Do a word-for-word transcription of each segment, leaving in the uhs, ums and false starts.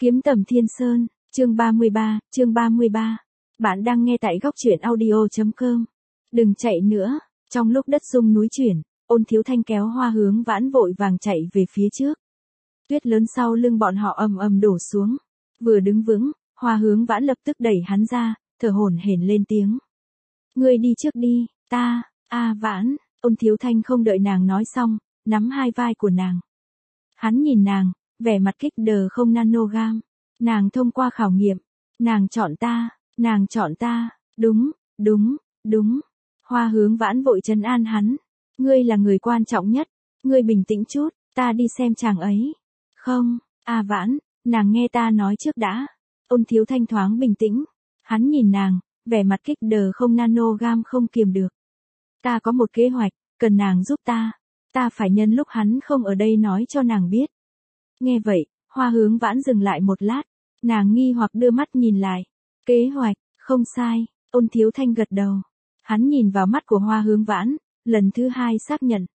Kiếm tầm thiên sơn, chương ba mươi ba, chương ba mươi ba. Bạn đang nghe tại góc truyện audio.com. Đừng chạy nữa, trong lúc đất rung núi chuyển, Ôn Thiếu Thanh kéo Hoa Hướng Vãn vội vàng chạy về phía trước. Tuyết lớn sau lưng bọn họ ầm ầm đổ xuống. Vừa đứng vững, Hoa Hướng Vãn lập tức đẩy hắn ra, thở hổn hển lên tiếng. Ngươi đi trước đi, ta, a Vãn, Ôn Thiếu Thanh không đợi nàng nói xong, nắm hai vai của nàng. Hắn nhìn nàng, vẻ mặt kích đờ không nanogam. Nàng thông qua khảo nghiệm. Nàng chọn ta, nàng chọn ta, đúng, đúng, đúng. Hoa Hướng Vãn vội trấn an hắn. Ngươi là người quan trọng nhất, ngươi bình tĩnh chút, ta đi xem chàng ấy. Không, a Vãn, nàng nghe ta nói trước đã. Ôn Thiếu Thanh thoáng bình tĩnh. Hắn nhìn nàng, vẻ mặt kích đờ không nanogam không kiềm được. Ta có một kế hoạch, cần nàng giúp ta. Ta phải nhân lúc hắn không ở đây nói cho nàng biết. Nghe vậy, Hoa Hướng Vãn dừng lại một lát. Nàng nghi hoặc đưa mắt nhìn lại. Kế hoạch, không sai, Ôn Thiếu Thanh gật đầu. Hắn nhìn vào mắt của Hoa Hướng Vãn, lần thứ hai xác nhận.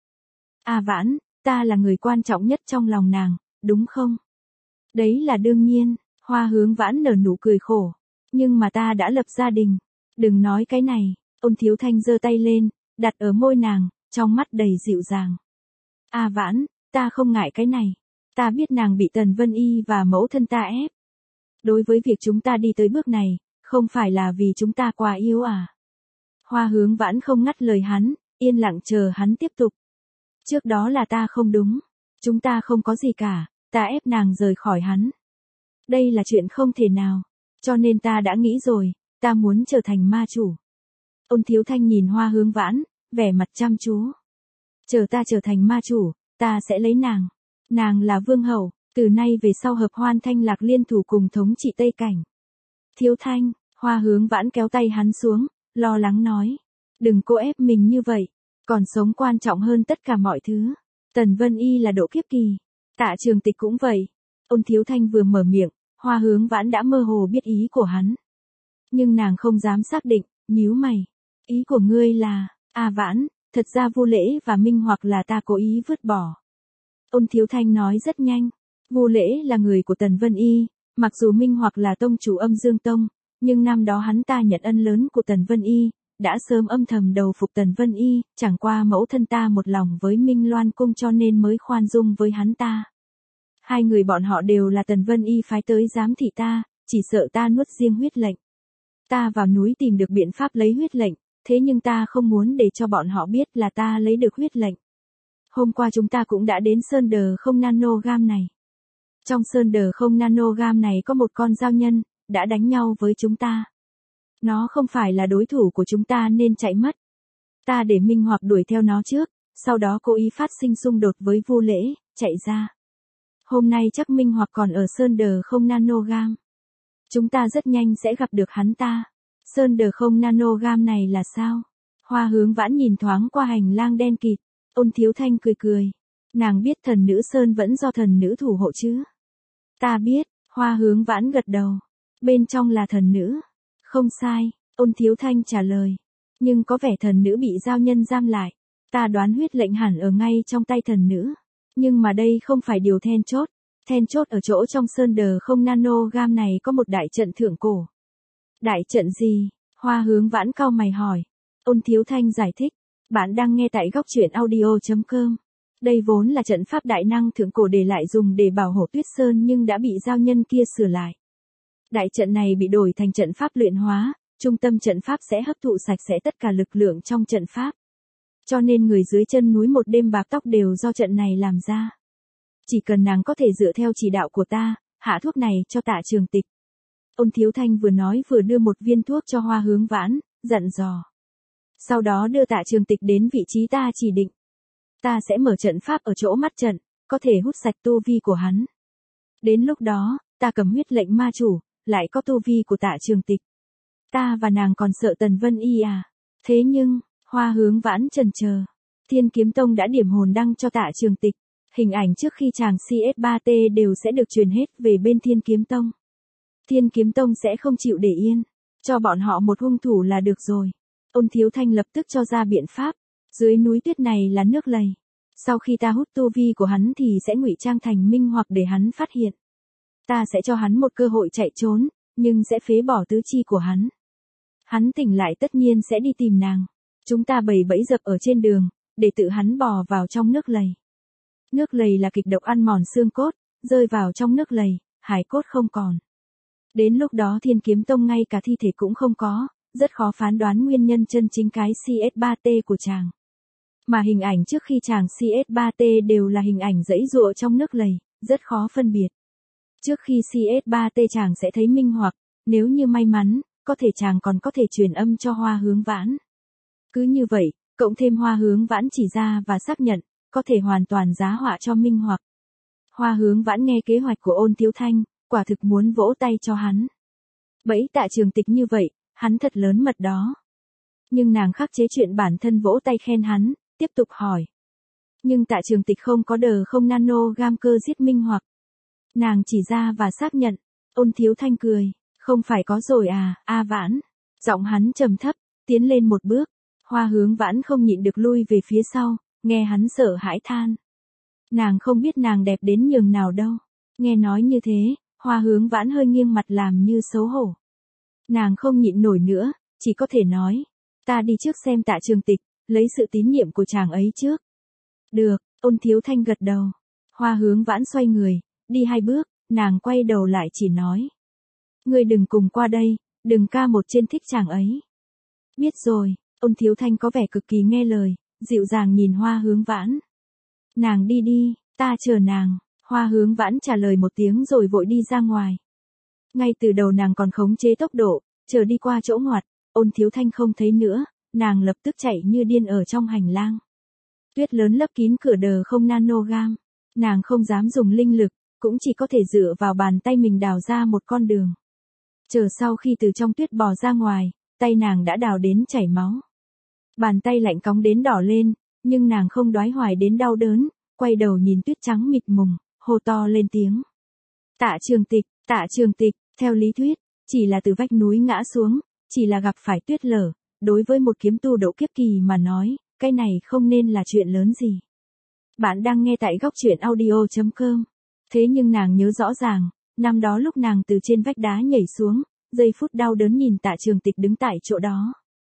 A Vãn, ta là người quan trọng nhất trong lòng nàng, đúng không? Đấy là đương nhiên, Hoa Hướng Vãn nở nụ cười khổ. Nhưng mà ta đã lập gia đình. Đừng nói cái này, Ôn Thiếu Thanh giơ tay lên, đặt ở môi nàng, trong mắt đầy dịu dàng. A Vãn, ta không ngại cái này. Ta biết nàng bị Tần Vân Y và mẫu thân ta ép. Đối với việc chúng ta đi tới bước này, không phải là vì chúng ta quá yếu à? Hoa Hướng Vãn không ngắt lời hắn, yên lặng chờ hắn tiếp tục. Trước đó là ta không đúng. Chúng ta không có gì cả, ta ép nàng rời khỏi hắn. Đây là chuyện không thể nào. Cho nên ta đã nghĩ rồi, ta muốn trở thành ma chủ. Ôn Thiếu Thanh nhìn Hoa Hướng Vãn, vẻ mặt chăm chú. Chờ ta trở thành ma chủ, ta sẽ lấy nàng. Nàng là vương hậu, từ nay về sau hợp Hoan Thanh Lạc liên thủ cùng thống trị Tây Cảnh. Thiếu Thanh, Hoa Hướng Vãn kéo tay hắn xuống, lo lắng nói. Đừng cố ép mình như vậy, còn sống quan trọng hơn tất cả mọi thứ. Tần Vân Y là độ kiếp kỳ, Tạ Trường Tịch cũng vậy. Ôn Thiếu Thanh vừa mở miệng, Hoa Hướng Vãn đã mơ hồ biết ý của hắn. Nhưng nàng không dám xác định, nhíu mày. Ý của ngươi là, a Vãn, thật ra Vu Lễ và Minh Hoặc là ta cố ý vứt bỏ. Ôn Thiếu Thanh nói rất nhanh. Vu Lễ là người của Tần Vân Y, mặc dù Minh Hoặc là tông chủ Âm Dương Tông, nhưng năm đó hắn ta nhận ân lớn của Tần Vân Y, đã sớm âm thầm đầu phục Tần Vân Y, chẳng qua mẫu thân ta một lòng với Minh Loan Cung cho nên mới khoan dung với hắn ta. Hai người bọn họ đều là Tần Vân Y phái tới giám thị ta, chỉ sợ ta nuốt riêng huyết lệnh. Ta vào núi tìm được biện pháp lấy huyết lệnh, thế nhưng ta không muốn để cho bọn họ biết là ta lấy được huyết lệnh. Hôm qua chúng ta cũng đã đến sơn đờ không nanogam này. Trong sơn đờ không nanogam này có một con giao nhân, đã đánh nhau với chúng ta. Nó không phải là đối thủ của chúng ta nên chạy mất. Ta để Minh Hoặc đuổi theo nó trước, sau đó cố ý phát sinh xung đột với Vu Lễ, chạy ra. Hôm nay chắc Minh Hoặc còn ở sơn đờ không nanogam. Chúng ta rất nhanh sẽ gặp được hắn ta. Sơn đờ không nanogam này là sao? Hoa Hướng Vãn nhìn thoáng qua hành lang đen kịt. Ôn Thiếu Thanh cười cười. Nàng biết thần nữ Sơn vẫn do thần nữ thủ hộ chứ? Ta biết, Hoa Hướng Vãn gật đầu. Bên trong là thần nữ. Không sai, Ôn Thiếu Thanh trả lời. Nhưng có vẻ thần nữ bị giao nhân giam lại. Ta đoán huyết lệnh hẳn ở ngay trong tay thần nữ. Nhưng mà đây không phải điều then chốt. Then chốt ở chỗ trong sơn đờ không nanogam này có một đại trận thượng cổ. Đại trận gì? Hoa Hướng Vãn cau mày hỏi. Ôn Thiếu Thanh giải thích. Bạn đang nghe tại góc truyện audio.com. Đây vốn là trận pháp đại năng thượng cổ để lại dùng để bảo hộ Tuyết Sơn nhưng đã bị giao nhân kia sửa lại. Đại trận này bị đổi thành trận pháp luyện hóa, trung tâm trận pháp sẽ hấp thụ sạch sẽ tất cả lực lượng trong trận pháp. Cho nên người dưới chân núi một đêm bạc tóc đều do trận này làm ra. Chỉ cần nàng có thể dựa theo chỉ đạo của ta, hạ thuốc này cho Tạ Trường Tịch. Ôn Thiếu Thanh vừa nói vừa đưa một viên thuốc cho Hoa Hướng Vãn, dặn dò. Sau đó đưa Tạ Trường Tịch đến vị trí ta chỉ định. Ta sẽ mở trận pháp ở chỗ mắt trận, có thể hút sạch tu vi của hắn. Đến lúc đó, ta cầm huyết lệnh ma chủ, lại có tu vi của Tạ Trường Tịch. Ta và nàng còn sợ Tần Vân Y à? Thế nhưng, Hoa Hướng Vãn chần chờ. Thiên Kiếm Tông đã điểm hồn đăng cho Tạ Trường Tịch. Hình ảnh trước khi chàng xê ét ba tê đều sẽ được truyền hết về bên Thiên Kiếm Tông. Thiên Kiếm Tông sẽ không chịu để yên. Cho bọn họ một hung thủ là được rồi. Ôn Thiếu Thanh lập tức cho ra biện pháp. Dưới núi tuyết này là nước lầy. Sau khi ta hút tu vi của hắn thì sẽ ngụy trang thành Minh Hoặc để hắn phát hiện. Ta sẽ cho hắn một cơ hội chạy trốn, nhưng sẽ phế bỏ tứ chi của hắn. Hắn tỉnh lại tất nhiên sẽ đi tìm nàng. Chúng ta bày bẫy dập ở trên đường, để tự hắn bò vào trong nước lầy. Nước lầy là kịch độc ăn mòn xương cốt, rơi vào trong nước lầy, hải cốt không còn. Đến lúc đó Thiên Kiếm Tông ngay cả thi thể cũng không có, rất khó phán đoán nguyên nhân chân chính cái C S ba T của chàng. Mà hình ảnh trước khi chàng C S ba T đều là hình ảnh giãy giụa trong nước lầy, rất khó phân biệt. Trước khi C S ba T chàng sẽ thấy minh hoặc, nếu như may mắn, có thể chàng còn có thể truyền âm cho Hoa Hướng Vãn. Cứ như vậy, cộng thêm Hoa Hướng Vãn chỉ ra và xác nhận, có thể hoàn toàn giá họa cho minh hoặc. Hoa Hướng Vãn nghe kế hoạch của Ôn Thiếu Thanh, quả thực muốn vỗ tay cho hắn. Bẫy Tạ Trường Tịch như vậy, hắn thật lớn mật đó. Nhưng nàng khắc chế chuyện bản thân vỗ tay khen hắn, tiếp tục hỏi. Nhưng Tạ Trường Tịch không có đờ không nano gam cơ giết minh hoặc. Nàng chỉ ra và xác nhận. Ôn Thiếu Thanh cười, không phải có rồi à, A Vãn. Giọng hắn trầm thấp, tiến lên một bước. Hoa Hướng Vãn không nhịn được lui về phía sau, nghe hắn sợ hãi than. Nàng không biết nàng đẹp đến nhường nào đâu. Nghe nói như thế, Hoa Hướng Vãn hơi nghiêng mặt làm như xấu hổ. Nàng không nhịn nổi nữa, chỉ có thể nói. Ta đi trước xem Tạ Trường Tịch, lấy sự tín nhiệm của chàng ấy trước. Được, Ôn Thiếu Thanh gật đầu. Hoa Hướng Vãn xoay người, đi hai bước, nàng quay đầu lại chỉ nói. Ngươi đừng cùng qua đây, đừng ca một trên thích chàng ấy. Biết rồi, Ôn Thiếu Thanh có vẻ cực kỳ nghe lời, dịu dàng nhìn Hoa Hướng Vãn. Nàng đi đi, ta chờ nàng. Hoa Hướng Vãn trả lời một tiếng rồi vội đi ra ngoài. Ngay từ đầu nàng còn khống chế tốc độ, chờ đi qua chỗ ngoặt, Ôn Thiếu Thanh không thấy nữa, nàng lập tức chạy như điên ở trong hành lang. Tuyết lớn lấp kín cửa đờ không nanogam, nàng không dám dùng linh lực, cũng chỉ có thể dựa vào bàn tay mình đào ra một con đường. Chờ sau khi từ trong tuyết bò ra ngoài, tay nàng đã đào đến chảy máu. Bàn tay lạnh cóng đến đỏ lên, nhưng nàng không đoái hoài đến đau đớn, quay đầu nhìn tuyết trắng mịt mùng, hô to lên tiếng. Tạ Trường Tịch, Tạ Trường Tịch, theo lý thuyết, chỉ là từ vách núi ngã xuống, chỉ là gặp phải tuyết lở, đối với một kiếm tu độ kiếp kỳ mà nói, cái này không nên là chuyện lớn gì. Bạn đang nghe tại góc truyện audio chấm com. Thế nhưng nàng nhớ rõ ràng, năm đó lúc nàng từ trên vách đá nhảy xuống, giây phút đau đớn nhìn Tạ Trường Tịch đứng tại chỗ đó.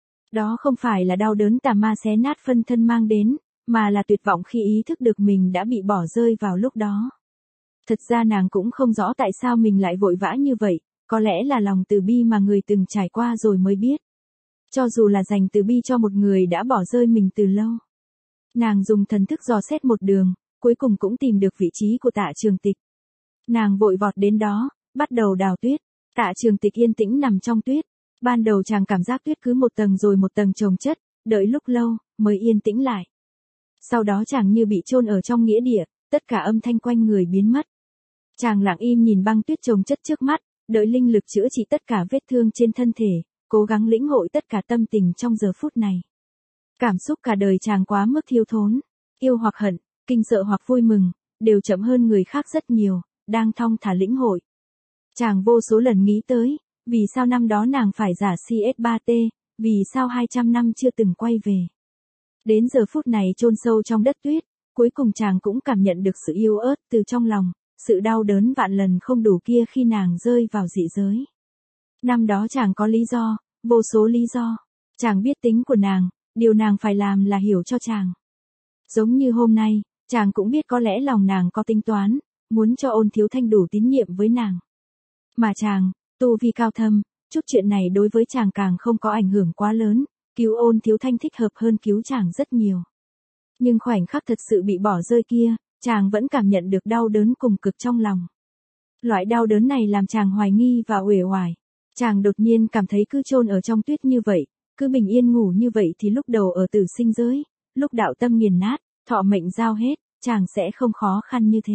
Đó không phải là đau đớn tà ma xé nát phân thân mang đến, mà là tuyệt vọng khi ý thức được mình đã bị bỏ rơi vào lúc đó. Thật ra nàng cũng không rõ tại sao mình lại vội vã như vậy, có lẽ là lòng từ bi mà người từng trải qua rồi mới biết. Cho dù là dành từ bi cho một người đã bỏ rơi mình từ lâu. Nàng dùng thần thức dò xét một đường, cuối cùng cũng tìm được vị trí của Tạ Trường Tịch. Nàng vội vọt đến đó, bắt đầu đào tuyết. Tạ Trường Tịch yên tĩnh nằm trong tuyết. Ban đầu chàng cảm giác tuyết cứ một tầng rồi một tầng chồng chất, đợi lúc lâu, mới yên tĩnh lại. Sau đó chàng như bị chôn ở trong nghĩa địa, tất cả âm thanh quanh người biến mất. Chàng lặng im nhìn băng tuyết chồng chất trước mắt, đợi linh lực chữa trị tất cả vết thương trên thân thể, cố gắng lĩnh hội tất cả tâm tình trong giờ phút này. Cảm xúc cả đời chàng quá mức thiếu thốn, yêu hoặc hận, kinh sợ hoặc vui mừng, đều chậm hơn người khác rất nhiều, đang thong thả lĩnh hội. Chàng vô số lần nghĩ tới, vì sao năm đó nàng phải giả C S ba T, vì sao hai trăm năm chưa từng quay về. Đến giờ phút này chôn sâu trong đất tuyết, cuối cùng chàng cũng cảm nhận được sự yêu ớt từ trong lòng, sự đau đớn vạn lần không đủ kia khi nàng rơi vào dị giới. Năm đó chàng có lý do, vô số lý do. Chàng biết tính của nàng, điều nàng phải làm là hiểu cho chàng. Giống như hôm nay, chàng cũng biết có lẽ lòng nàng có tính toán, muốn cho Ôn Thiếu Thanh đủ tín nhiệm với nàng. Mà chàng, tu vi cao thâm, chút chuyện này đối với chàng càng không có ảnh hưởng quá lớn, cứu Ôn Thiếu Thanh thích hợp hơn cứu chàng rất nhiều. Nhưng khoảnh khắc thật sự bị bỏ rơi kia, chàng vẫn cảm nhận được đau đớn cùng cực trong lòng. Loại đau đớn này làm chàng hoài nghi và uể oải. Chàng đột nhiên cảm thấy cứ chôn ở trong tuyết như vậy, cứ bình yên ngủ như vậy thì lúc đầu ở tử sinh giới, lúc đạo tâm nghiền nát, thọ mệnh giao hết, chàng sẽ không khó khăn như thế.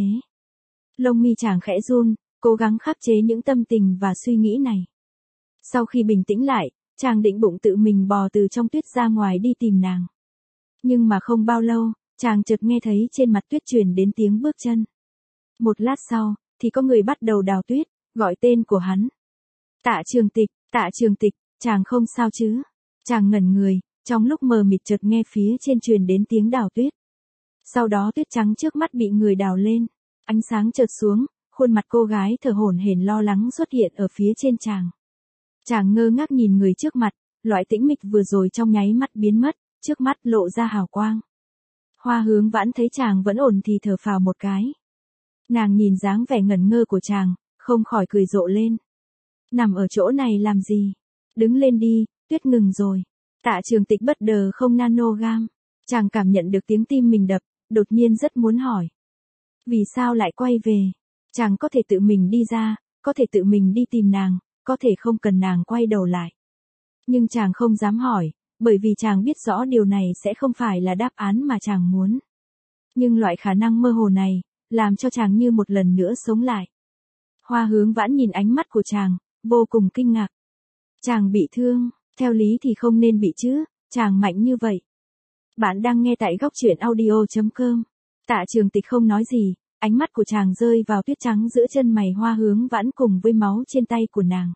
Lông mi chàng khẽ run, cố gắng khắc chế những tâm tình và suy nghĩ này. Sau khi bình tĩnh lại, chàng định bụng tự mình bò từ trong tuyết ra ngoài đi tìm nàng. Nhưng mà không bao lâu, chàng chợt nghe thấy trên mặt tuyết truyền đến tiếng bước chân. Một lát sau, thì có người bắt đầu đào tuyết, gọi tên của hắn. Tạ Trường Tịch, Tạ Trường Tịch, chàng không sao chứ? Chàng ngẩn người, trong lúc mờ mịt chợt nghe phía trên truyền đến tiếng đào tuyết. Sau đó tuyết trắng trước mắt bị người đào lên, ánh sáng chợt xuống, khuôn mặt cô gái thở hổn hển lo lắng xuất hiện ở phía trên chàng. Chàng ngơ ngác nhìn người trước mặt, loại tĩnh mịch vừa rồi trong nháy mắt biến mất, trước mắt lộ ra hào quang. Hoa Hướng Vãn thấy chàng vẫn ổn thì thở phào một cái. Nàng nhìn dáng vẻ ngẩn ngơ của chàng, không khỏi cười rộ lên. Nằm ở chỗ này làm gì? Đứng lên đi, tuyết ngừng rồi. Tạ Trường Tịch bất đờ không nanogram. Chàng cảm nhận được tiếng tim mình đập, đột nhiên rất muốn hỏi. Vì sao lại quay về? Chàng có thể tự mình đi ra, có thể tự mình đi tìm nàng, có thể không cần nàng quay đầu lại. Nhưng chàng không dám hỏi, bởi vì chàng biết rõ điều này sẽ không phải là đáp án mà chàng muốn. Nhưng loại khả năng mơ hồ này, làm cho chàng như một lần nữa sống lại. Hoa Hướng Vãn nhìn ánh mắt của chàng, vô cùng kinh ngạc. Chàng bị thương, theo lý thì không nên bị chứ, chàng mạnh như vậy. Bạn đang nghe tại góc truyện audio chấm com. Tạ Trường Tịch không nói gì, ánh mắt của chàng rơi vào tuyết trắng giữa chân mày Hoa Hướng Vãn cùng với máu trên tay của nàng.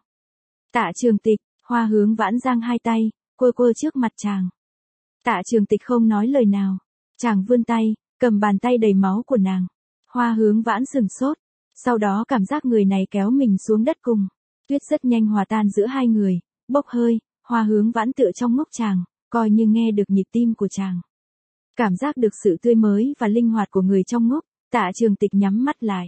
Tạ Trường Tịch, Hoa Hướng Vãn giang hai tay, quơ quơ trước mặt chàng. Tạ Trường Tịch không nói lời nào. Chàng vươn tay, cầm bàn tay đầy máu của nàng. Hoa Hướng Vãn sừng sốt, sau đó cảm giác người này kéo mình xuống đất cùng. Tuyết rất nhanh hòa tan giữa hai người, bốc hơi, Hoa Hướng Vãn tựa trong ngốc chàng, coi như nghe được nhịp tim của chàng. Cảm giác được sự tươi mới và linh hoạt của người trong ngốc, Tạ Trường Tịch nhắm mắt lại.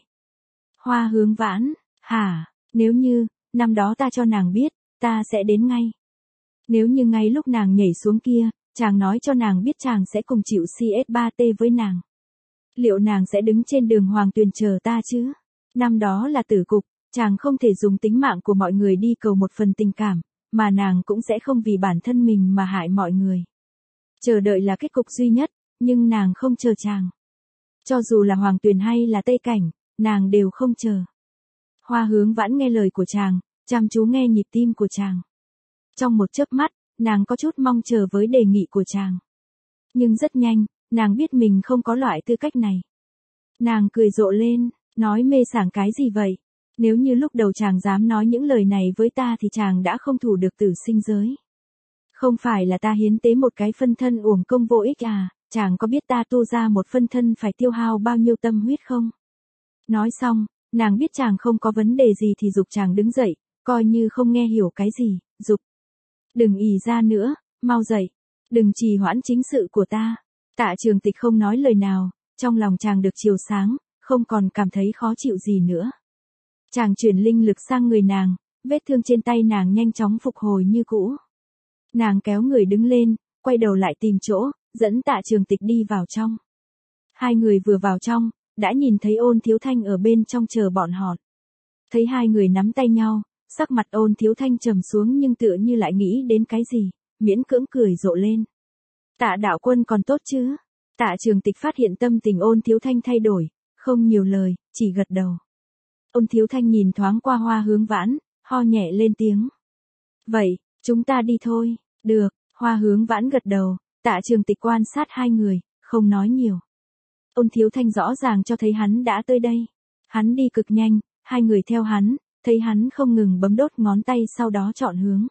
Hoa Hướng Vãn, hả, nếu như, năm đó ta cho nàng biết, ta sẽ đến ngay. Nếu như ngay lúc nàng nhảy xuống kia, chàng nói cho nàng biết chàng sẽ cùng chịu C S ba T với nàng. Liệu nàng sẽ đứng trên đường hoàng tuyền chờ ta chứ? Năm đó là tử cục, chàng không thể dùng tính mạng của mọi người đi cầu một phần tình cảm, mà nàng cũng sẽ không vì bản thân mình mà hại mọi người. Chờ đợi là kết cục duy nhất, nhưng nàng không chờ chàng. Cho dù là hoàng tuyền hay là Tây Cảnh, nàng đều không chờ. Hoa Hướng Vãn nghe lời của chàng, chăm chú nghe nhịp tim của chàng. Trong một chớp mắt, nàng có chút mong chờ với đề nghị của chàng. Nhưng rất nhanh, nàng biết mình không có loại tư cách này. Nàng cười rộ lên, nói mê sảng cái gì vậy? Nếu như lúc đầu chàng dám nói những lời này với ta thì chàng đã không thủ được tử sinh giới. Không phải là ta hiến tế một cái phân thân uổng công vô ích à, chàng có biết ta tu ra một phân thân phải tiêu hao bao nhiêu tâm huyết không? Nói xong, nàng biết chàng không có vấn đề gì thì giục chàng đứng dậy, coi như không nghe hiểu cái gì, giục. Đừng ì ra nữa, mau dậy, đừng trì hoãn chính sự của ta. Tạ Trường Tịch không nói lời nào, trong lòng chàng được chiều sáng, không còn cảm thấy khó chịu gì nữa. Chàng chuyển linh lực sang người nàng, vết thương trên tay nàng nhanh chóng phục hồi như cũ. Nàng kéo người đứng lên, quay đầu lại tìm chỗ, dẫn Tạ Trường Tịch đi vào trong. Hai người vừa vào trong, đã nhìn thấy Ôn Thiếu Thanh ở bên trong chờ bọn họ. Thấy hai người nắm tay nhau, sắc mặt Ôn Thiếu Thanh trầm xuống nhưng tựa như lại nghĩ đến cái gì, miễn cưỡng cười rộ lên. Tạ đạo quân còn tốt chứ? Tạ Trường Tịch phát hiện tâm tình Ôn Thiếu Thanh thay đổi, không nhiều lời, chỉ gật đầu. Ôn Thiếu Thanh nhìn thoáng qua Hoa Hướng Vãn, ho nhẹ lên tiếng. Vậy, chúng ta đi thôi. Được, Hoa Hướng Vãn gật đầu, Tạ Trường Tịch quan sát hai người, không nói nhiều. Ôn Thiếu Thanh rõ ràng cho thấy hắn đã tới đây. Hắn đi cực nhanh, hai người theo hắn, thấy hắn không ngừng bấm đốt ngón tay sau đó chọn hướng.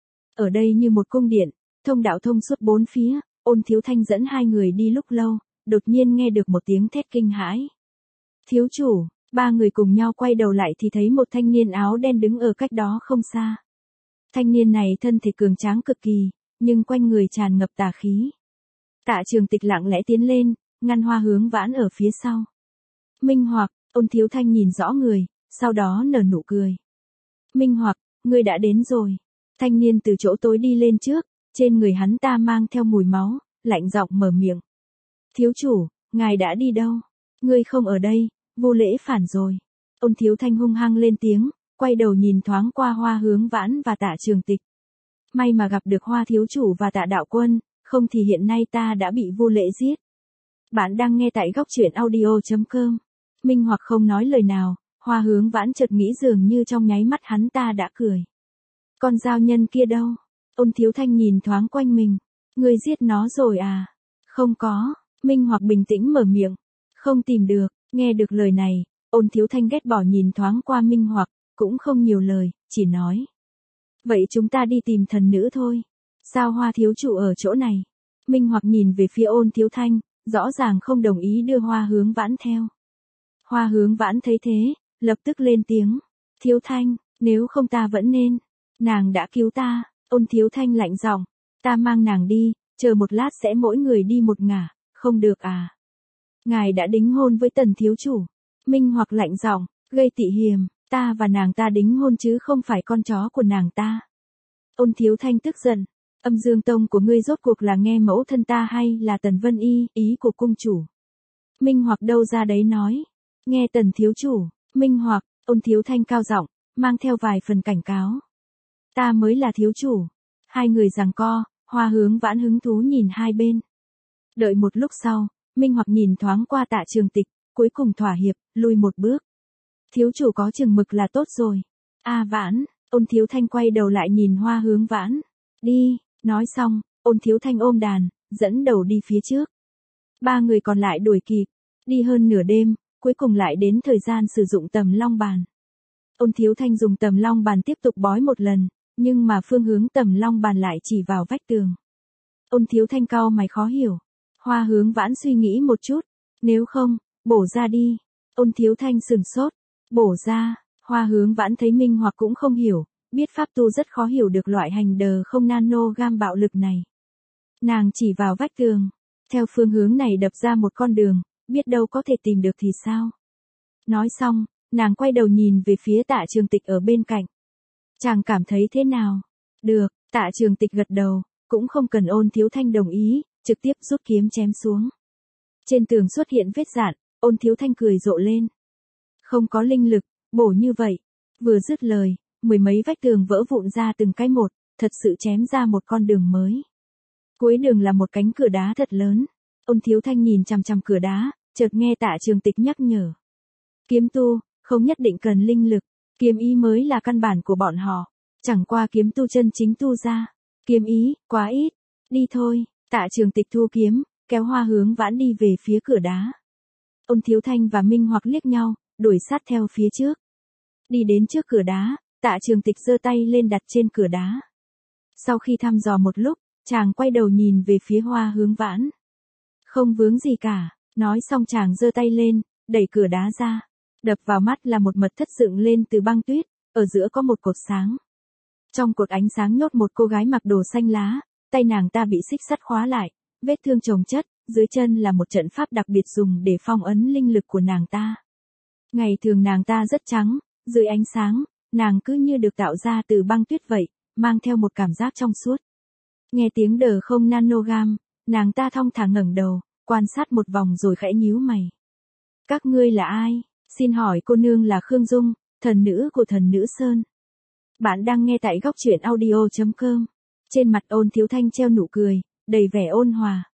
Ở đây như một cung điện, thông đạo thông suốt bốn phía, Ôn Thiếu Thanh dẫn hai người đi lúc lâu, đột nhiên nghe được một tiếng thét kinh hãi. Thiếu chủ, ba người cùng nhau quay đầu lại thì thấy một thanh niên áo đen đứng ở cách đó không xa. Thanh niên này thân thể cường tráng cực kỳ, nhưng quanh người tràn ngập tà khí. Tạ Trường Tịch lặng lẽ tiến lên, ngăn Hoa Hướng Vãn ở phía sau. Minh Hoặc, Ôn Thiếu Thanh nhìn rõ người, sau đó nở nụ cười. Minh Hoặc, ngươi đã đến rồi. Thanh niên từ chỗ tối đi lên trước, trên người hắn ta mang theo mùi máu, lạnh giọng mở miệng. Thiếu chủ, ngài đã đi đâu? Ngươi không ở đây, vô lễ phản rồi. Ôn Thiếu Thanh hung hăng lên tiếng, quay đầu nhìn thoáng qua Hoa Hướng Vãn và Tạ Trường Tịch. May mà gặp được Hoa thiếu chủ và Tạ đạo quân, không thì hiện nay ta đã bị vô lễ giết. Bạn đang nghe tại góc truyện audio chấm com. Minh Hoặc không nói lời nào, Hoa Hướng Vãn chợt nghĩ dường như trong nháy mắt hắn ta đã cười. Con giao nhân kia đâu? Ôn Thiếu Thanh nhìn thoáng quanh mình. Ngươi giết nó rồi à? Không có. Minh Hoặc bình tĩnh mở miệng. Không tìm được. Nghe được lời này, Ôn Thiếu Thanh ghét bỏ nhìn thoáng qua Minh Hoặc, cũng không nhiều lời, chỉ nói. Vậy chúng ta đi tìm thần nữ thôi. Sao Hoa thiếu chủ ở chỗ này? Minh Hoặc nhìn về phía Ôn Thiếu Thanh, rõ ràng không đồng ý đưa Hoa Hướng Vãn theo. Hoa Hướng Vãn thấy thế, lập tức lên tiếng. Thiếu Thanh, nếu không ta vẫn nên. Nàng đã cứu ta. Ôn Thiếu Thanh lạnh giọng. Ta mang nàng đi, chờ một lát sẽ mỗi người đi một ngả, không được à. Ngài đã đính hôn với Tần thiếu chủ. Minh Hoặc lạnh giọng, gây tị hiềm, ta và nàng ta đính hôn chứ không phải con chó của nàng ta. Ôn Thiếu Thanh tức giận. Âm Dương Tông của ngươi rốt cuộc là nghe mẫu thân ta hay là Tần Vân Y, ý của cung chủ. Minh Hoặc đâu ra đấy nói. Nghe Tần thiếu chủ. Minh Hoặc, Ôn Thiếu Thanh cao giọng, mang theo vài phần cảnh cáo. Ta mới là thiếu chủ. Hai người giằng co, Hoa Hướng Vãn hứng thú nhìn hai bên. Đợi một lúc sau, Minh Hoặc nhìn thoáng qua Tạ Trường Tịch, cuối cùng thỏa hiệp, lùi một bước. Thiếu chủ có chừng mực là tốt rồi. A Vãn, Ôn Thiếu Thanh quay đầu lại nhìn Hoa Hướng Vãn. Đi, nói xong, Ôn Thiếu Thanh ôm đàn, dẫn đầu đi phía trước. Ba người còn lại đuổi kịp, đi hơn nửa đêm, cuối cùng lại đến thời gian sử dụng tầm long bàn. Ôn Thiếu Thanh dùng tầm long bàn tiếp tục bói một lần, nhưng mà phương hướng tầm long bàn lại chỉ vào vách tường. Ôn Thiếu Thanh cau mày khó hiểu. Hoa Hướng Vãn suy nghĩ một chút. Nếu không, bổ ra đi. Ôn Thiếu Thanh sừng sốt. Bổ ra. Hoa Hướng Vãn thấy Minh Hoặc cũng không hiểu, biết pháp tu rất khó hiểu được loại hành đờ không nano gam bạo lực này. Nàng chỉ vào vách tường. Theo phương hướng này đập ra một con đường, biết đâu có thể tìm được thì sao. Nói xong, nàng quay đầu nhìn về phía Tạ Trường Tịch ở bên cạnh. Chàng cảm thấy thế nào? Được, Tạ Trường Tịch gật đầu, cũng không cần Ôn Thiếu Thanh đồng ý, trực tiếp rút kiếm chém xuống. Trên tường xuất hiện vết rạn, Ôn Thiếu Thanh cười rộ lên. Không có linh lực, bổ như vậy. Vừa dứt lời, mười mấy vách tường vỡ vụn ra từng cái một, thật sự chém ra một con đường mới. Cuối đường là một cánh cửa đá thật lớn. Ôn Thiếu Thanh nhìn chằm chằm cửa đá, chợt nghe Tạ Trường Tịch nhắc nhở. Kiếm tu, không nhất định cần linh lực, kiếm ý mới là căn bản của bọn họ. Chẳng qua kiếm tu chân chính tu ra. Kiếm ý, quá ít. Đi thôi, Tạ Trường Tịch thu kiếm, kéo Hoa Hướng Vãn đi về phía cửa đá. Ôn Thiếu Thanh và Minh Hoặc liếc nhau, đuổi sát theo phía trước. Đi đến trước cửa đá, Tạ Trường Tịch giơ tay lên đặt trên cửa đá. Sau khi thăm dò một lúc, chàng quay đầu nhìn về phía Hoa Hướng Vãn. Không vướng gì cả, nói xong chàng giơ tay lên, đẩy cửa đá ra. Đập vào mắt là một mật thất dựng lên từ băng tuyết, ở giữa có một cột sáng. Trong cột ánh sáng nhốt một cô gái mặc đồ xanh lá, tay nàng ta bị xích sắt khóa lại, vết thương chồng chất, dưới chân là một trận pháp đặc biệt dùng để phong ấn linh lực của nàng ta. Ngày thường nàng ta rất trắng, dưới ánh sáng, nàng cứ như được tạo ra từ băng tuyết vậy, mang theo một cảm giác trong suốt. Nghe tiếng đờ không nanogam, nàng ta thong thả ngẩng đầu, quan sát một vòng rồi khẽ nhíu mày. Các ngươi là ai? Xin hỏi cô nương là Khương Dung, thần nữ của thần nữ Sơn. Bạn đang nghe tại góc truyện audio chấm com. Trên mặt Ôn Thiếu Thanh treo nụ cười, đầy vẻ ôn hòa.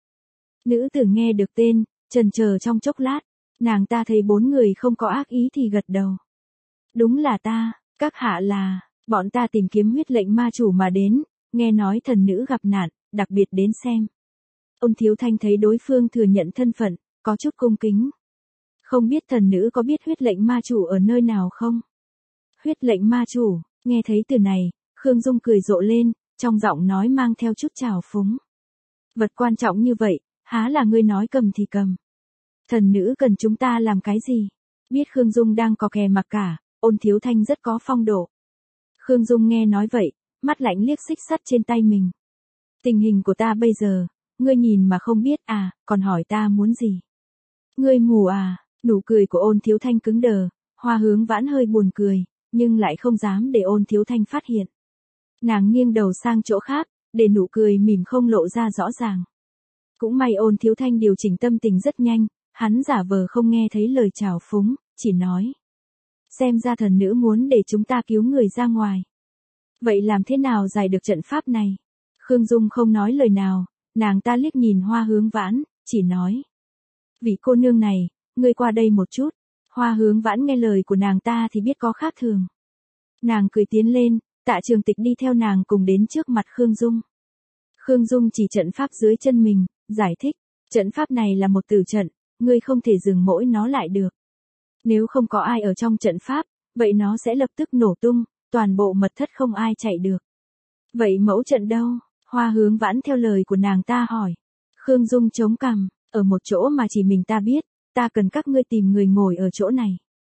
Nữ tử nghe được tên, chần chờ trong chốc lát, nàng ta thấy bốn người không có ác ý thì gật đầu. Đúng là ta, các hạ là, bọn ta tìm kiếm huyết lệnh ma chủ mà đến, nghe nói thần nữ gặp nạn, đặc biệt đến xem. Ôn Thiếu Thanh thấy đối phương thừa nhận thân phận, có chút cung kính. Không biết thần nữ có biết huyết lệnh ma chủ ở nơi nào không? Huyết lệnh ma chủ, nghe thấy từ này, Khương Dung cười rộ lên, trong giọng nói mang theo chút trào phúng. Vật quan trọng như vậy, há là ngươi nói cầm thì cầm. Thần nữ cần chúng ta làm cái gì? Biết Khương Dung đang có kè mặc cả, Ôn Thiếu Thanh rất có phong độ. Khương Dung nghe nói vậy, mắt lạnh liếc xích sắt trên tay mình. Tình hình của ta bây giờ, ngươi nhìn mà không biết à, còn hỏi ta muốn gì? Ngươi mù à? Nụ cười của Ôn Thiếu Thanh cứng đờ, Hoa Hướng Vãn hơi buồn cười, nhưng lại không dám để Ôn Thiếu Thanh phát hiện. Nàng nghiêng đầu sang chỗ khác, để nụ cười mỉm không lộ ra rõ ràng. Cũng may Ôn Thiếu Thanh điều chỉnh tâm tình rất nhanh, hắn giả vờ không nghe thấy lời chào phúng, chỉ nói. Xem ra thần nữ muốn để chúng ta cứu người ra ngoài. Vậy làm thế nào giải được trận pháp này? Khương Dung không nói lời nào, nàng ta liếc nhìn Hoa Hướng Vãn, chỉ nói. Vị cô nương này, ngươi qua đây một chút. Hoa Hướng Vãn nghe lời của nàng ta thì biết có khác thường. Nàng cười tiến lên, Tạ Trường Tịch đi theo nàng cùng đến trước mặt Khương Dung. Khương Dung chỉ trận pháp dưới chân mình, giải thích, trận pháp này là một tử trận, ngươi không thể dừng mỗi nó lại được. Nếu không có ai ở trong trận pháp, vậy nó sẽ lập tức nổ tung, toàn bộ mật thất không ai chạy được. Vậy mẫu trận đâu? Hoa Hướng Vãn theo lời của nàng ta hỏi. Khương Dung chống cằm, ở một chỗ mà chỉ mình ta biết, ta cần các ngươi tìm người ngồi ở chỗ này.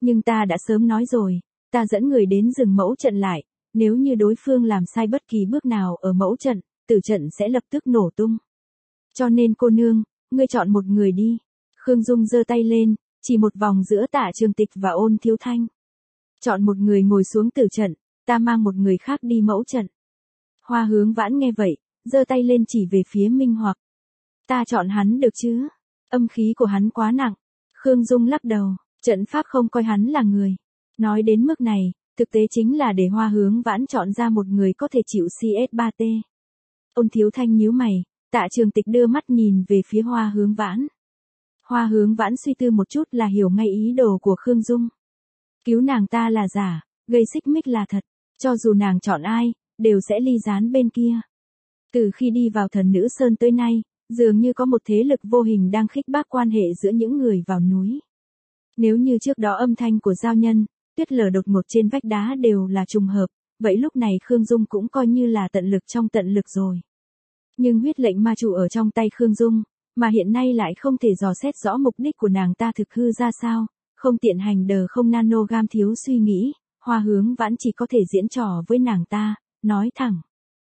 Nhưng ta đã sớm nói rồi, ta dẫn người đến dừng mẫu trận lại, nếu như đối phương làm sai bất kỳ bước nào ở mẫu trận, tử trận sẽ lập tức nổ tung. Cho nên cô nương, ngươi chọn một người đi. Khương Dung giơ tay lên, chỉ một vòng giữa Tạ Trường Tịch và Ôn Thiếu Thanh. Chọn một người ngồi xuống tử trận, ta mang một người khác đi mẫu trận. Hoa Hướng Vãn nghe vậy, giơ tay lên chỉ về phía Minh Hoặc. Ta chọn hắn được chứ? Âm khí của hắn quá nặng. Khương Dung lắc đầu, trận pháp không coi hắn là người. Nói đến mức này, thực tế chính là để Hoa Hướng Vãn chọn ra một người có thể chịu xê ét ba tê. Ôn Thiếu Thanh nhíu mày, Tạ Trường Tịch đưa mắt nhìn về phía Hoa Hướng Vãn. Hoa Hướng Vãn suy tư một chút là hiểu ngay ý đồ của Khương Dung. Cứu nàng ta là giả, gây xích mích là thật, cho dù nàng chọn ai, đều sẽ ly gián bên kia. Từ khi đi vào Thần Nữ Sơn tới nay, dường như có một thế lực vô hình đang khích bác quan hệ giữa những người vào núi. Nếu như trước đó âm thanh của giao nhân, tuyết lở đột ngột trên vách đá đều là trùng hợp, vậy lúc này Khương Dung cũng coi như là tận lực trong tận lực rồi. Nhưng huyết lệnh ma chủ ở trong tay Khương Dung, mà hiện nay lại không thể dò xét rõ mục đích của nàng ta thực hư ra sao, không tiện hành đờ không nano gam thiếu suy nghĩ, Hoa Hướng Vãn chỉ có thể diễn trò với nàng ta, nói thẳng.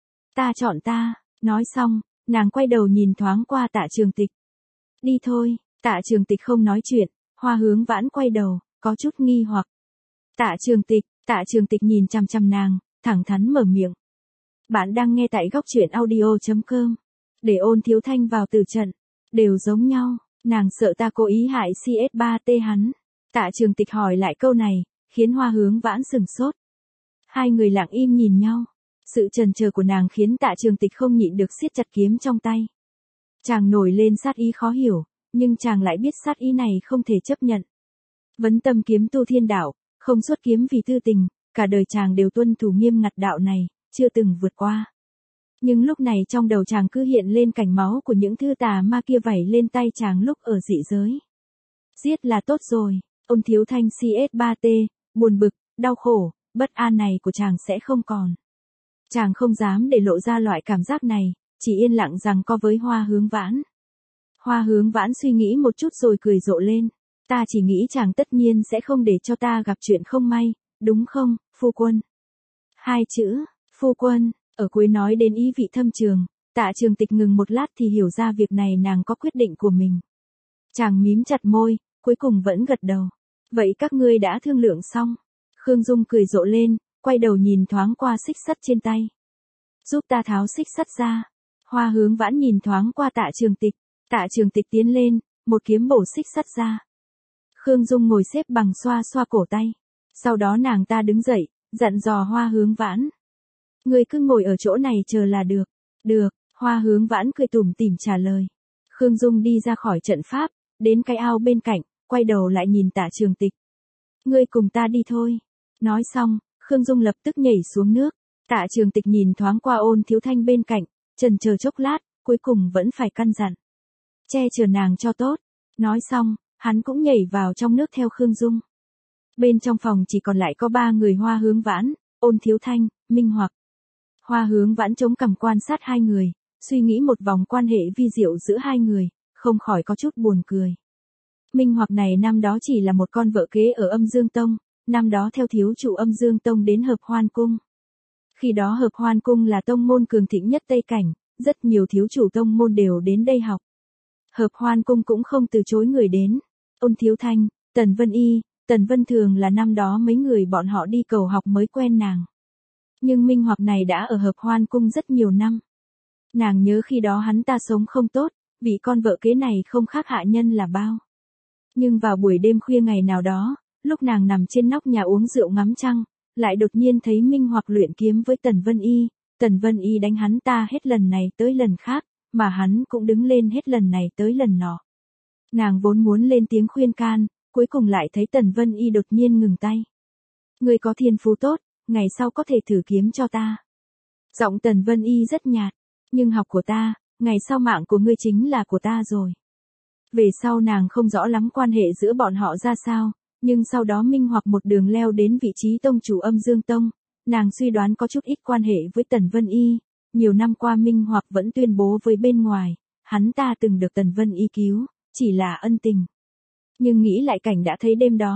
Ta chọn ta, nói xong, nàng quay đầu nhìn thoáng qua Tạ Trường Tịch. Đi thôi, Tạ Trường Tịch không nói chuyện, Hoa Hướng Vãn quay đầu, có chút nghi hoặc. Tạ Trường Tịch, Tạ Trường Tịch nhìn chằm chằm nàng, thẳng thắn mở miệng. Bạn đang nghe tại góc truyện audio chấm com. Để Ôn Thiếu Thanh vào tử trận, đều giống nhau, nàng sợ ta cố ý hại xê ét ba tê hắn. Tạ Trường Tịch hỏi lại câu này, khiến Hoa Hướng Vãn sừng sốt. Hai người lặng im nhìn nhau. Sự chần chờ của nàng khiến Tạ Trường Tịch không nhịn được siết chặt kiếm trong tay. Chàng nổi lên sát ý khó hiểu, nhưng chàng lại biết sát ý này không thể chấp nhận. Vấn tâm kiếm tu thiên đạo, không xuất kiếm vì tư tình, cả đời chàng đều tuân thủ nghiêm ngặt đạo này, chưa từng vượt qua. Nhưng lúc này trong đầu chàng cứ hiện lên cảnh máu của những thư tà ma kia vẩy lên tay chàng lúc ở dị giới. Giết là tốt rồi, Ôn Thiếu Thanh xê ét ba tê, buồn bực, đau khổ, bất an này của chàng sẽ không còn. Chàng không dám để lộ ra loại cảm giác này, chỉ yên lặng rằng co với Hoa Hướng Vãn. Hoa Hướng Vãn suy nghĩ một chút rồi cười rộ lên. Ta chỉ nghĩ chàng tất nhiên sẽ không để cho ta gặp chuyện không may, đúng không, phu quân? Hai chữ, phu quân, ở cuối nói đến ý vị thâm trường, Tạ Trường Tịch ngừng một lát thì hiểu ra việc này nàng có quyết định của mình. Chàng mím chặt môi, cuối cùng vẫn gật đầu. Vậy các ngươi đã thương lượng xong. Khương Dung cười rộ lên, quay đầu nhìn thoáng qua xích sắt trên tay. Giúp ta tháo xích sắt ra. Hoa Hướng Vãn nhìn thoáng qua Tạ Trường Tịch. Tạ Trường Tịch tiến lên, một kiếm bổ xích sắt ra. Khương Dung ngồi xếp bằng xoa xoa cổ tay. Sau đó nàng ta đứng dậy, dặn dò Hoa Hướng Vãn. Ngươi cứ ngồi ở chỗ này chờ là được. Được, Hoa Hướng Vãn cười tủm tỉm trả lời. Khương Dung đi ra khỏi trận pháp, đến cái ao bên cạnh, quay đầu lại nhìn Tạ Trường Tịch. Ngươi cùng ta đi thôi. Nói xong, Khương Dung lập tức nhảy xuống nước. Tạ Trường Tịch nhìn thoáng qua Ôn Thiếu Thanh bên cạnh, chần chờ chốc lát, cuối cùng vẫn phải căn dặn. Che chở nàng cho tốt. Nói xong, hắn cũng nhảy vào trong nước theo Khương Dung. Bên trong phòng chỉ còn lại có ba người Hoa Hướng Vãn, Ôn Thiếu Thanh, Minh Hoặc. Hoa Hướng Vãn chống cằm quan sát hai người, suy nghĩ một vòng quan hệ vi diệu giữa hai người, không khỏi có chút buồn cười. Minh Hoặc này năm đó chỉ là một con vợ kế ở Âm Dương Tông, năm đó theo thiếu chủ Âm Dương Tông đến Hợp Hoan Cung. Khi đó Hợp Hoan Cung là tông môn cường thịnh nhất Tây Cảnh, rất nhiều thiếu chủ tông môn đều đến đây học. Hợp Hoan Cung cũng không từ chối người đến. Ôn Thiếu Thanh, Tần Vân Y, Tần Vân Thường là năm đó mấy người bọn họ đi cầu học mới quen nàng. Nhưng Minh Hoặc này đã ở Hợp Hoan Cung rất nhiều năm. Nàng nhớ khi đó hắn ta sống không tốt, vì con vợ kế này không khác hạ nhân là bao. Nhưng vào buổi đêm khuya ngày nào đó, lúc nàng nằm trên nóc nhà uống rượu ngắm trăng, lại đột nhiên thấy Minh Hoặc luyện kiếm với Tần Vân Y, Tần Vân Y đánh hắn ta hết lần này tới lần khác, mà hắn cũng đứng lên hết lần này tới lần nọ. Nàng vốn muốn lên tiếng khuyên can, cuối cùng lại thấy Tần Vân Y đột nhiên ngừng tay. Ngươi có thiên phú tốt, ngày sau có thể thử kiếm cho ta. Giọng Tần Vân Y rất nhạt, nhưng học của ta, ngày sau mạng của ngươi chính là của ta rồi. Về sau nàng không rõ lắm quan hệ giữa bọn họ ra sao, nhưng sau đó Minh Hoặc một đường leo đến vị trí tông chủ Âm Dương Tông, nàng suy đoán có chút ít quan hệ với Tần Vân Y. Nhiều năm qua Minh Hoặc vẫn tuyên bố với bên ngoài, hắn ta từng được Tần Vân Y cứu, chỉ là ân tình. Nhưng nghĩ lại cảnh đã thấy đêm đó,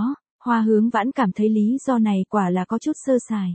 Hoa Hướng Vãn cảm thấy lý do này quả là có chút sơ sài.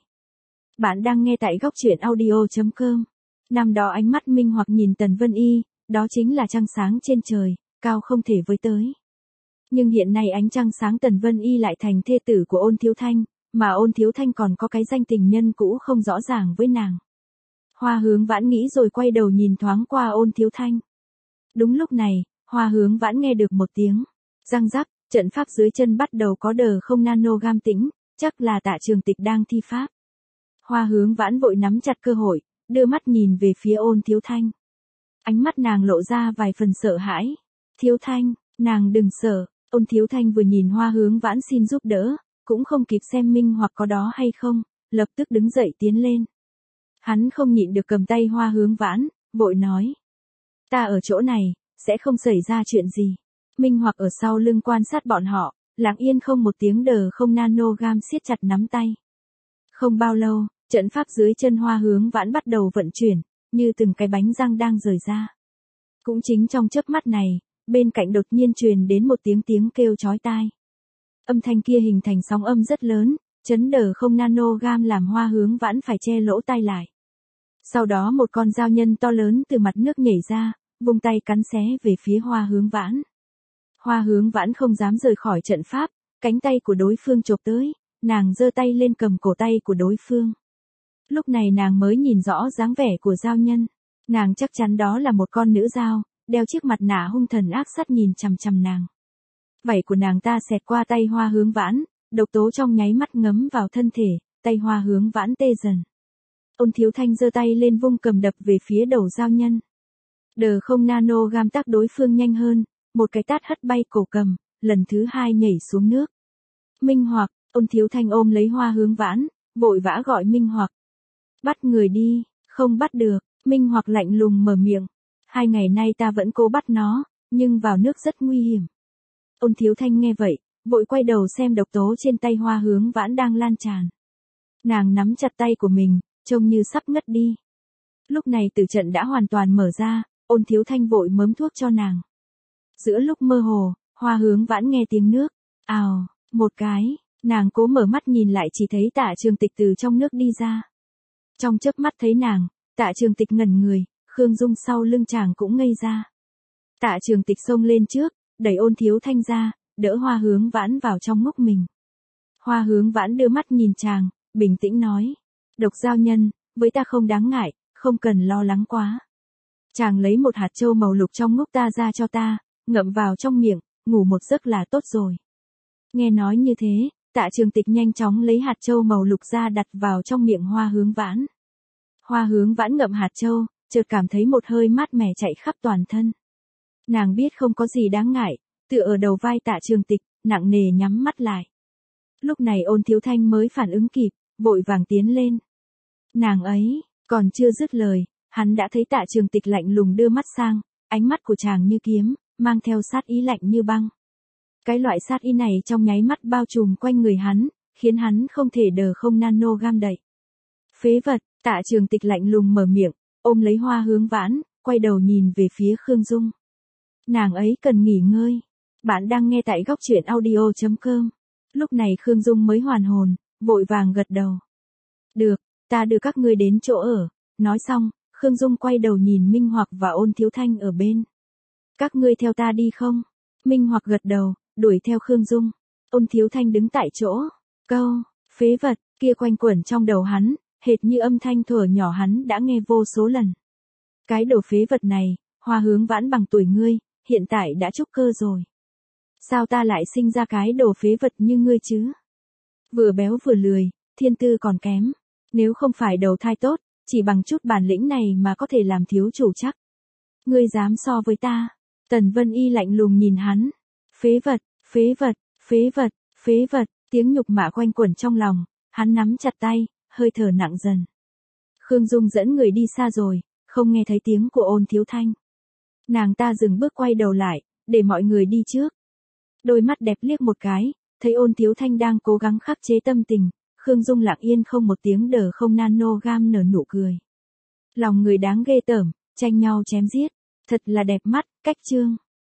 Bạn đang nghe tại góc truyện audio chấm com. Năm đó ánh mắt Minh Hoặc nhìn Tần Vân Y, đó chính là trăng sáng trên trời, cao không thể với tới. Nhưng hiện nay ánh trăng sáng Tần Vân Y lại thành thê tử của Ôn Thiếu Thanh, mà Ôn Thiếu Thanh còn có cái danh tình nhân cũ không rõ ràng với nàng. Hoa Hướng Vãn nghĩ rồi quay đầu nhìn thoáng qua Ôn Thiếu Thanh. Đúng lúc này, Hoa Hướng Vãn nghe được một tiếng răng rắc, trận pháp dưới chân bắt đầu có đờ không nano gam tĩnh, chắc là Tạ Trường Tịch đang thi pháp. Hoa Hướng Vãn vội nắm chặt cơ hội, đưa mắt nhìn về phía Ôn Thiếu Thanh. Ánh mắt nàng lộ ra vài phần sợ hãi. Thiếu Thanh, nàng đừng sợ. Ôn Thiếu Thanh vừa nhìn Hoa Hướng Vãn xin giúp đỡ, cũng không kịp xem Minh Hoặc có đó hay không, lập tức đứng dậy tiến lên. Hắn không nhịn được cầm tay Hoa Hướng Vãn, vội nói. Ta ở chỗ này, sẽ không xảy ra chuyện gì. Minh Hoặc ở sau lưng quan sát bọn họ, lặng yên không một tiếng đờ không nano gam siết chặt nắm tay. Không bao lâu, trận pháp dưới chân Hoa Hướng Vãn bắt đầu vận chuyển, như từng cái bánh răng đang rời ra. Cũng chính trong chớp mắt này, bên cạnh đột nhiên truyền đến một tiếng tiếng kêu chói tai. Âm thanh kia hình thành sóng âm rất lớn, chấn đờ không nano gam làm Hoa Hướng Vãn phải che lỗ tai lại. Sau đó một con dao nhân to lớn từ mặt nước nhảy ra, vung tay cắn xé về phía Hoa Hướng Vãn. Hoa Hướng Vãn không dám rời khỏi trận pháp, cánh tay của đối phương chộp tới, nàng giơ tay lên cầm cổ tay của đối phương. Lúc này nàng mới nhìn rõ dáng vẻ của dao nhân, nàng chắc chắn đó là một con nữ dao, đeo chiếc mặt nạ hung thần ác sát nhìn chằm chằm nàng. Vảy của nàng ta xẹt qua tay Hoa Hướng Vãn, độc tố trong nháy mắt ngấm vào thân thể, tay Hoa Hướng Vãn tê dần. Ôn Thiếu Thanh giơ tay lên vung cầm đập về phía đầu dao nhân. Đờ không nano gam tác đối phương nhanh hơn, một cái tát hất bay cổ cầm, lần thứ hai nhảy xuống nước. Minh Hoặc, Ôn Thiếu Thanh ôm lấy Hoa Hướng Vãn, vội vã gọi Minh Hoặc. Bắt người đi, không bắt được, Minh Hoặc lạnh lùng mở miệng. Hai ngày nay ta vẫn cố bắt nó, nhưng vào nước rất nguy hiểm. Ôn Thiếu Thanh nghe vậy, vội quay đầu xem độc tố trên tay Hoa Hướng Vãn đang lan tràn. Nàng nắm chặt tay của mình, trông như sắp ngất đi. Lúc này tử trận đã hoàn toàn mở ra, Ôn Thiếu Thanh vội mớm thuốc cho nàng. Giữa lúc mơ hồ, Hoa Hướng Vãn nghe tiếng nước, ào, một cái, nàng cố mở mắt nhìn lại chỉ thấy Tạ Trường Tịch từ trong nước đi ra. Trong chớp mắt thấy nàng, Tạ Trường Tịch ngẩn người, Khương Dung sau lưng chàng cũng ngây ra. Tạ Trường Tịch xông lên trước, đẩy Ôn Thiếu Thanh ra, đỡ Hoa Hướng Vãn vào trong ngốc mình. Hoa Hướng Vãn đưa mắt nhìn chàng, bình tĩnh nói. Độc dao nhân, với ta không đáng ngại, không cần lo lắng quá. Chàng lấy một hạt châu màu lục trong ngốc ta ra cho ta, ngậm vào trong miệng, ngủ một giấc là tốt rồi. Nghe nói như thế, Tạ Trường Tịch nhanh chóng lấy hạt châu màu lục ra đặt vào trong miệng Hoa Hướng Vãn. Hoa Hướng Vãn ngậm hạt châu, chợt cảm thấy một hơi mát mẻ chạy khắp toàn thân. Nàng biết không có gì đáng ngại, tựa ở đầu vai Tạ Trường Tịch, nặng nề nhắm mắt lại. Lúc này Ôn Thiếu Thanh mới phản ứng kịp, vội vàng tiến lên. Nàng ấy, còn chưa dứt lời, hắn đã thấy Tạ Trường Tịch lạnh lùng đưa mắt sang, ánh mắt của chàng như kiếm, mang theo sát ý lạnh như băng. Cái loại sát ý này trong nháy mắt bao trùm quanh người hắn, khiến hắn không thể đờ không nano gam đậy. Phế vật, Tạ Trường Tịch lạnh lùng mở miệng, ôm lấy Hoa Hướng Vãn, quay đầu nhìn về phía Khương Dung. Nàng ấy cần nghỉ ngơi. Bạn đang nghe tại góc truyện audio chấm com. Lúc này Khương Dung mới hoàn hồn, vội vàng gật đầu. Được, ta đưa các ngươi đến chỗ ở. Nói xong, Khương Dung quay đầu nhìn Minh Hoặc và Ôn Thiếu Thanh ở bên. Các ngươi theo ta đi không? Minh Hoặc gật đầu, đuổi theo Khương Dung. Ôn Thiếu Thanh đứng tại chỗ. Câu, phế vật, kia quanh quẩn trong đầu hắn, hệt như âm thanh thuở nhỏ hắn đã nghe vô số lần. Cái đồ phế vật này, Hoa Hướng Vãn bằng tuổi ngươi, hiện tại đã trúc cơ rồi. Sao ta lại sinh ra cái đồ phế vật như ngươi chứ? Vừa béo vừa lười, thiên tư còn kém. Nếu không phải đầu thai tốt, chỉ bằng chút bản lĩnh này mà có thể làm thiếu chủ chắc. Ngươi dám so với ta? Tần Vân Y lạnh lùng nhìn hắn. Phế vật, phế vật, phế vật, phế vật, tiếng nhục mạ quanh quẩn trong lòng, hắn nắm chặt tay, hơi thở nặng dần. Khương Dung dẫn người đi xa rồi, không nghe thấy tiếng của Ôn Thiếu Thanh. Nàng ta dừng bước quay đầu lại, để mọi người đi trước. Đôi mắt đẹp liếc một cái, thấy Ôn Thiếu Thanh đang cố gắng khắc chế tâm tình, Khương Dung lặng yên không một tiếng đờ không nano gam nở nụ cười. Lòng người đáng ghê tởm, tranh nhau chém giết, thật là đẹp mắt, cách chương.